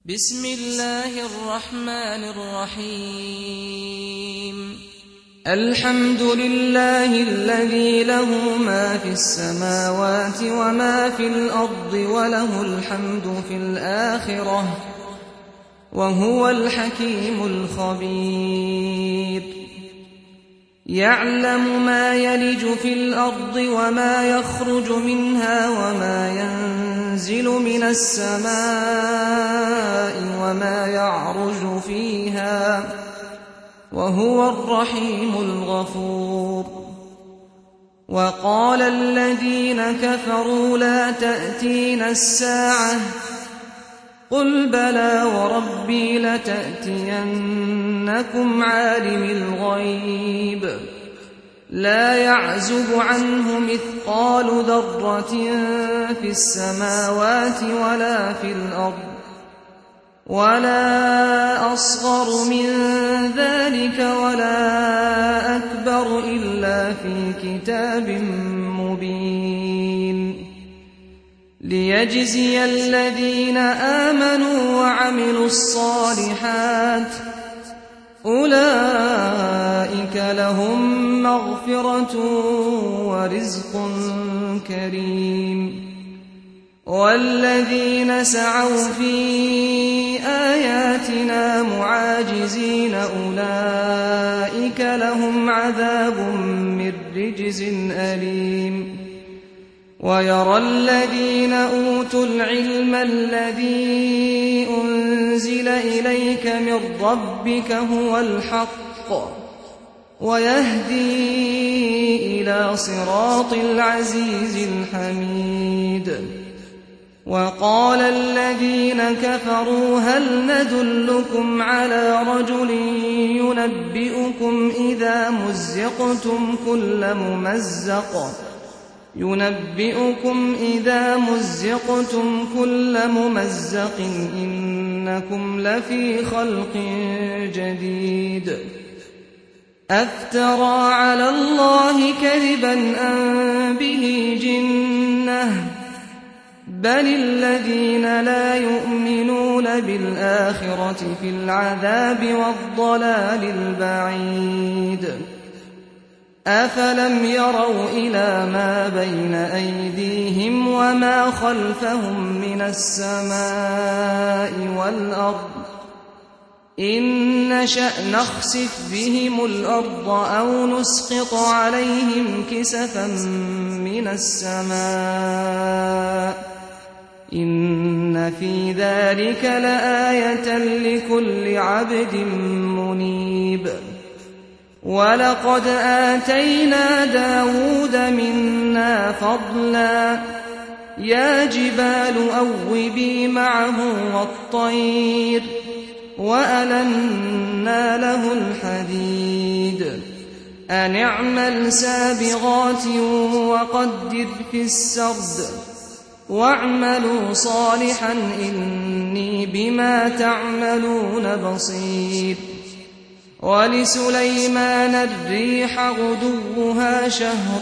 بسم الله الرحمن الرحيم الحمد لله الذي له ما في السماوات وما في الأرض وله الحمد في الآخرة وهو الحكيم الخبير يعلم ما يلج في الأرض وما يخرج منها وما ينزل من السماء وما يعرج فيها وهو الرحيم الغفور وقال الذين كفروا لا تأتينا الساعة قل بلى وربي لتأتينكم عالم الغيب لا يعزب عنه مثقال ذرة في السماوات ولا في الأرض ولا أصغر من ذلك ولا أكبر إلا في كتاب مبين ليجزي الذين آمنوا وعملوا الصالحات أولئك لهم مغفرة ورزق كريم والذين سعوا في آياتنا معاجزين أولئك لهم عذاب من رجز أليم ويرى الذين أوتوا العلم الذي أنزل إليك من ربك هو الحق ويهدي إلى صراط العزيز الحميد وقال الذين كفروا هل ندلكم على رجل ينبئكم إذا مزقتم كل ممزق إنكم لفي خلق جديد أفترى على الله كذبا أم به جنة بل الذين لا يؤمنون بالآخرة في العذاب والضلال البعيد أفلم يروا إلى ما بين أيديهم وما خلفهم من السماء والأرض إن نشأ نخسف بهم الأرض أو نسقط عليهم كسفا من السماء إن في ذلك لآية لكل عبد منيب ولقد آتينا داود منا فضلا يا جبال أوبي معه والطير وألنا له الحديد أن اعمل سابغات وقدر في السرد واعملوا صالحا إني بما تعملون بصير ولسليمان الريح غدوها شهر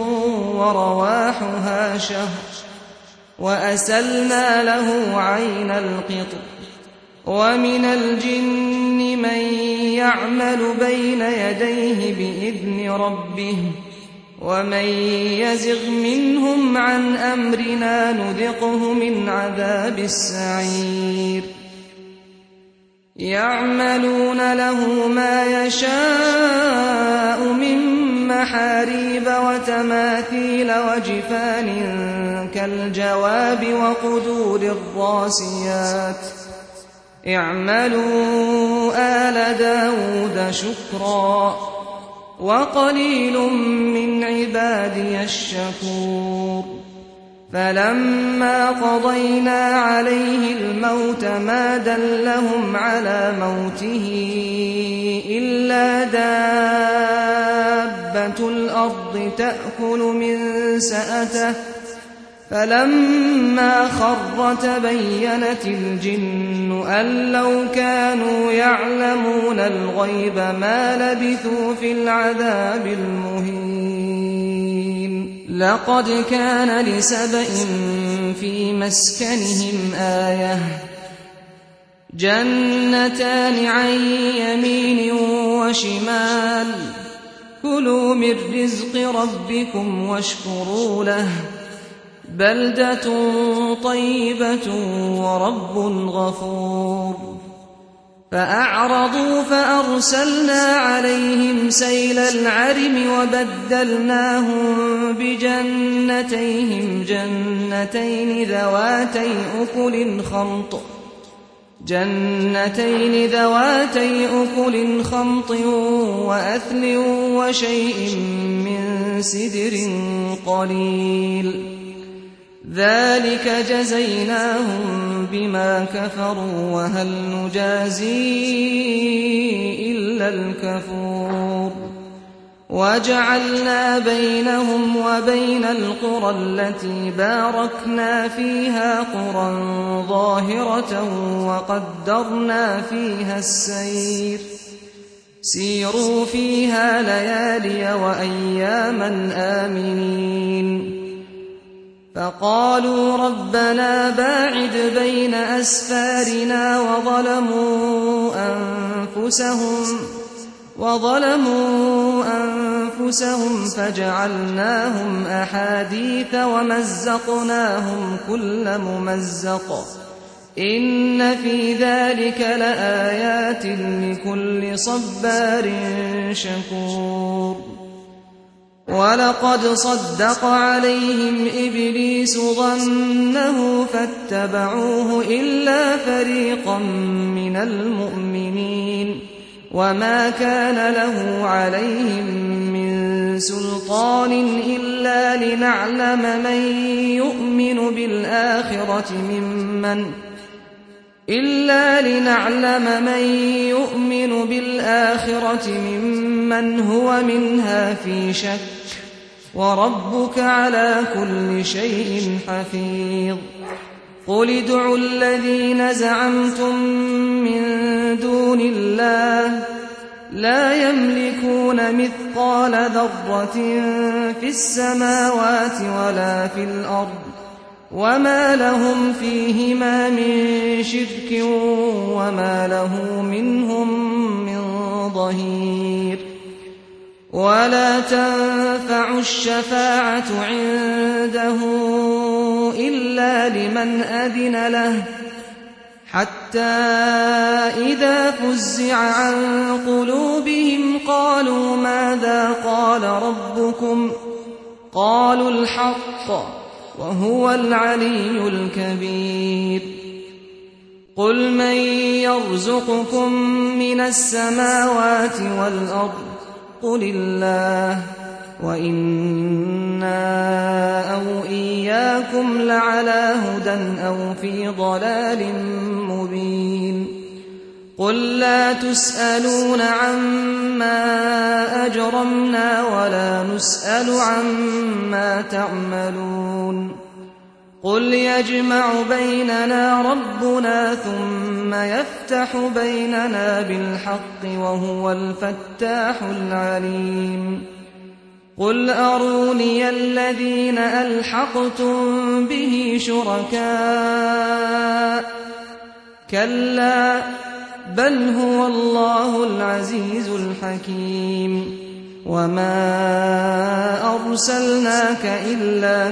ورواحها شهر وأسلنا له عين القطر ومن الجن من يعمل بين يديه بإذن ربه ومن يزغ منهم عن أمرنا نذقه من عذاب السعير يعملون له ما يشاء من محاريب وتماثيل وجفان كالجواب وقدور الراسيات اعملوا آل داود شكرا وقليل من عبادي الشكور فلما قضينا عليه الموت ما دلهم على موته إلا دابة الأرض تأكل من سأته فلما خر تبينت الجن أن لو كانوا يعلمون الغيب ما لبثوا في العذاب المهين لقد كان لسبإ في مسكنهم آية جنتان عن يمين وشمال كلوا من رزق ربكم واشكروا له بلدة طيبة ورب غفور فأعرضوا فأرسلنا عليهم سيل العرم وبدلناهم بجنتين ذواتي أكل خمط وأثل وشيء من سدر قليل ذلك جزيناهم بما كفروا وهل نجازي إلا الكفور وجعلنا بينهم وبين القرى التي باركنا فيها قرى ظاهرة وقدرنا فيها السير سيروا فيها ليالي وأياما آمنين فقالوا ربنا باعد بين أسفارنا وظلموا أنفسهم فجعلناهم أحاديث ومزقناهم كل ممزق إن في ذلك لآيات لكل صبار شكور ولقد صدق عليهم إبليس ظنه فاتبعوه إلا فريقا من المؤمنين وما كان له عليهم من سلطان إلا لنعلم من يؤمن بالآخرة ممن هو منها في شك وربك على كل شيء حفيظ قل ادعوا الذين زعمتم من دون الله لا يملكون مثقال ذرة في السماوات ولا في الأرض وما لهم فيهما من شرك وما له منهم من ظهير ولا تنفع الشفاعة عنده إلا لمن أذن له حتى إذا فزع عن قلوبهم قالوا ماذا قال ربكم قالوا الحق وهو العلي الكبير قل من يرزقكم من السماوات والأرض قل الله وإنا أو إياكم لعلى هدى أو في ضلال مبين قل لا تسألون عما أجرمنا ولا نسأل عما تعملون قل يجمع بيننا ربنا ثم يفتح بيننا بالحق وهو الفتاح العليم قل أروني الذين ألحقتم به شركاء كلا بل هو الله العزيز الحكيم وما أرسلناك إلا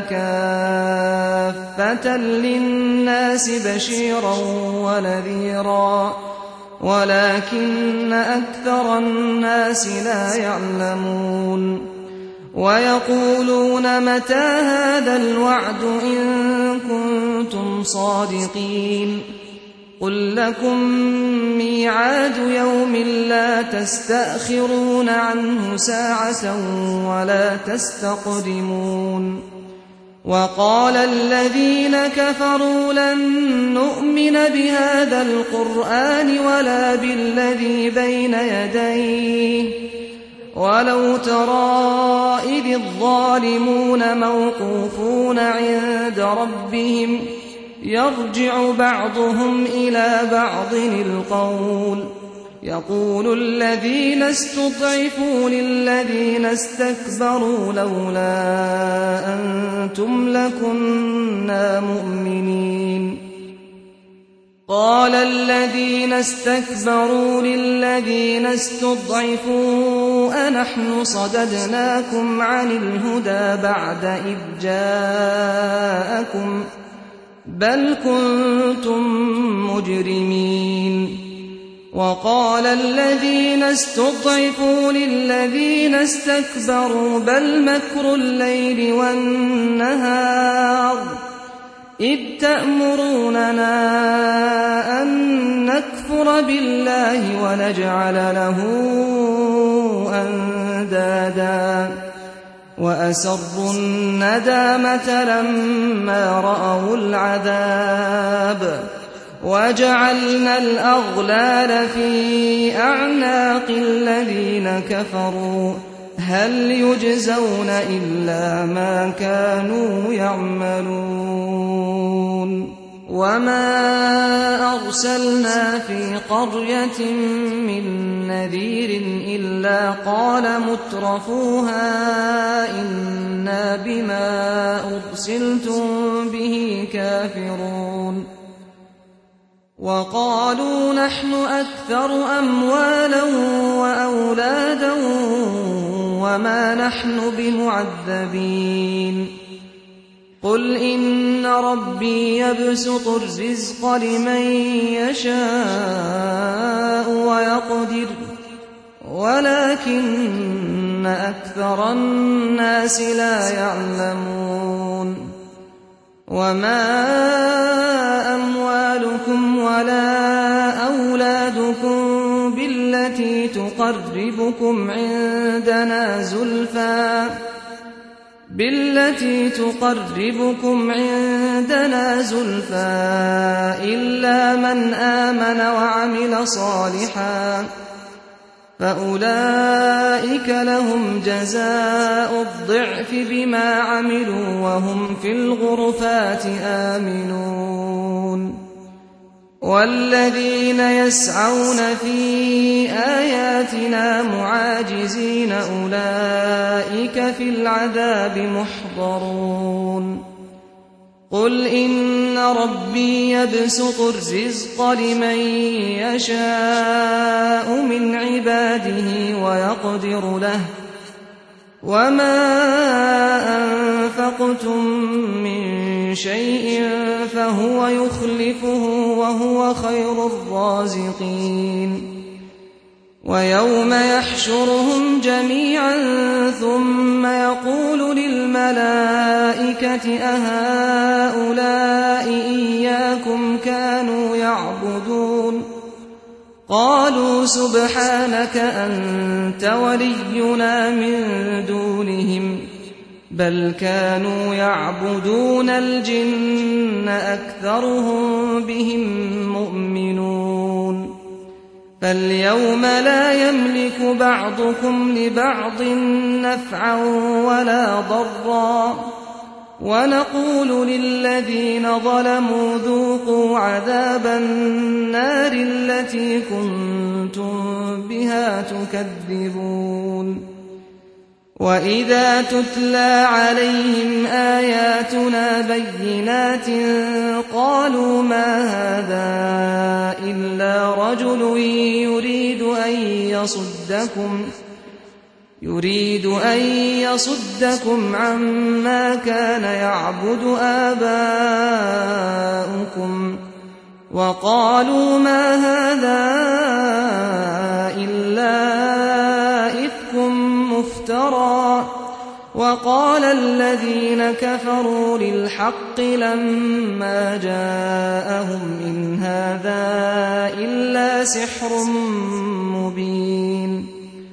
كافة للناس بشيرا ونذيرا ولكن أكثر الناس لا يعلمون ويقولون متى هذا الوعد إن كنتم صادقين قل لكم ميعاد يوم لا تستأخرون عنه ساعة ولا تستقدمون وقال الذين كفروا لن نؤمن بهذا القرآن ولا بالذي بين يديه ولو ترى إذ الظالمون موقوفون عند ربهم يرجع بعضهم إلى بعض القول يقول الذين استضعفوا للذين استكبروا لولا أنتم لكنا مؤمنين قال الذين استكبروا للذين استضعفوا أنحن صددناكم عن الهدى بعد إذ جاءكم بل كنتم مجرمين وقال الذين استضعفوا للذين استكبروا بل مكر الليل والنهار إذ تأمروننا أن نكفر بالله ونجعل له أندادا وأسروا الندامة لما رأوا العذاب وجعلنا الأغلال في أعناق الذين كفروا هل يجزون إلا ما كانوا يعملون وما أرسلنا في قرية من نذير إلا قال مترفوها إنا بما أرسلتم به كافرون وقالوا نحن أكثر أموالا وأولادا وما نحن بمعذبين قل إن ربي يبسط الرزق لمن يشاء ويقدر ولكن أكثر الناس لا يعلمون وما أموالكم ولا أولادكم بالتي تقربكم عندنا زلفى إلا من آمن وعمل صالحا فأولئك لهم جزاء الضعف بما عملوا وهم في الغرفات آمنون والذين يسعون في آياتنا معاجزين أولئك في العذاب محضرون قل إن ربي يبسط الرزق لمن يشاء من عباده ويقدر له وما أنفقتم من شيء فهو يخلفه وهو خير الرازقين ويوم يحشرهم جميعا ثم يقول للملائكة أهؤلاء إياكم كانوا يعبدون قالوا سبحانك أنت ولينا من دونهم بل كانوا يعبدون الجن أكثرهم بهم مؤمنون فاليوم لا يملك بعضكم لبعض نفعا ولا ضرا ونقول للذين ظلموا ذوقوا عذاب النار التي كنتم بها تكذبون وإذا تتلى عليهم آياتنا بينات قالوا ما هذا إلا رجل يريد أن يصدكم عما كان يعبد آباؤكم وقالوا ما هذا إلا إفك مفترى وقال الذين كفروا للحق لما جاءهم إن هذا إلا سحر مبين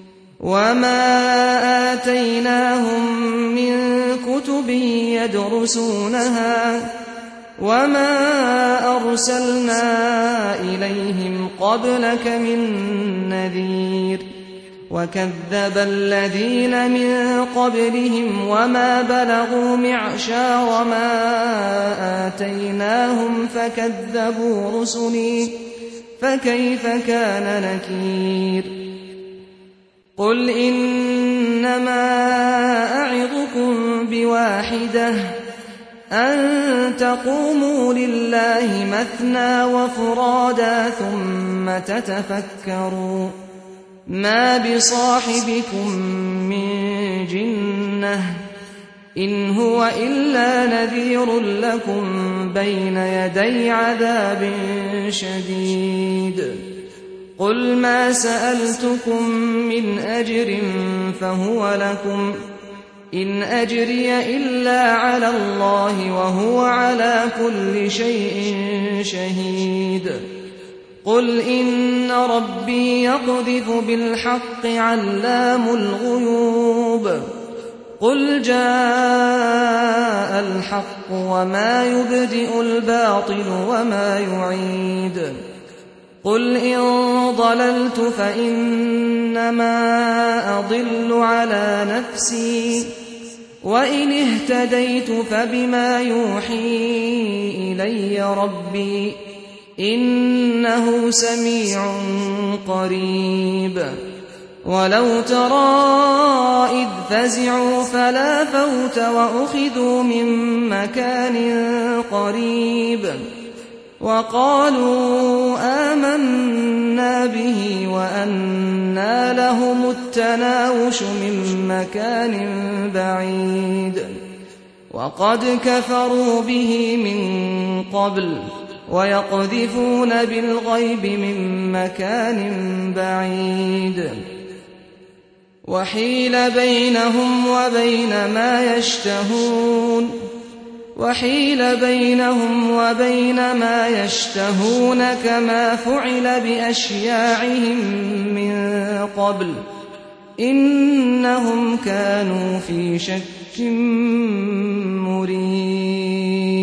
وما آتيناهم من كتب يدرسونها وما أرسلنا إليهم قبلك من نذير وكذب الذين من قبلهم وما بلغوا معشار ما آتيناهم فكذبوا رسلي فكيف كان نكير قل إنما أعظكم بواحدة أن تقوموا لله مثنى وفرادا ثم تتفكروا ما بصاحبكم من جنة إن هو إلا نذير لكم بين يدي عذاب شديد قل ما سألتكم من أجر فهو لكم إن أجري إلا على الله وهو على كل شيء شهيد قل إن ربي يقذف بالحق علام الغيوب قل جاء الحق وما يبدئ الباطل وما يعيد قل إن ضللت فإنما أضل على نفسي وإن اهتديت فبما يوحي إلي ربي إنه سميع قريب ولو ترى إذ فزعوا فلا فوت وأخذوا من مكان قريب وقالوا آمنا به وأنى لهم التناوش من مكان بعيد وقد كفروا به من قبل ويقذفون بالغيب من مكان بعيد وحيل بينهم وبين ما يشتهون كما فعل بأشياعهم من قبل إنهم كانوا في شك مريب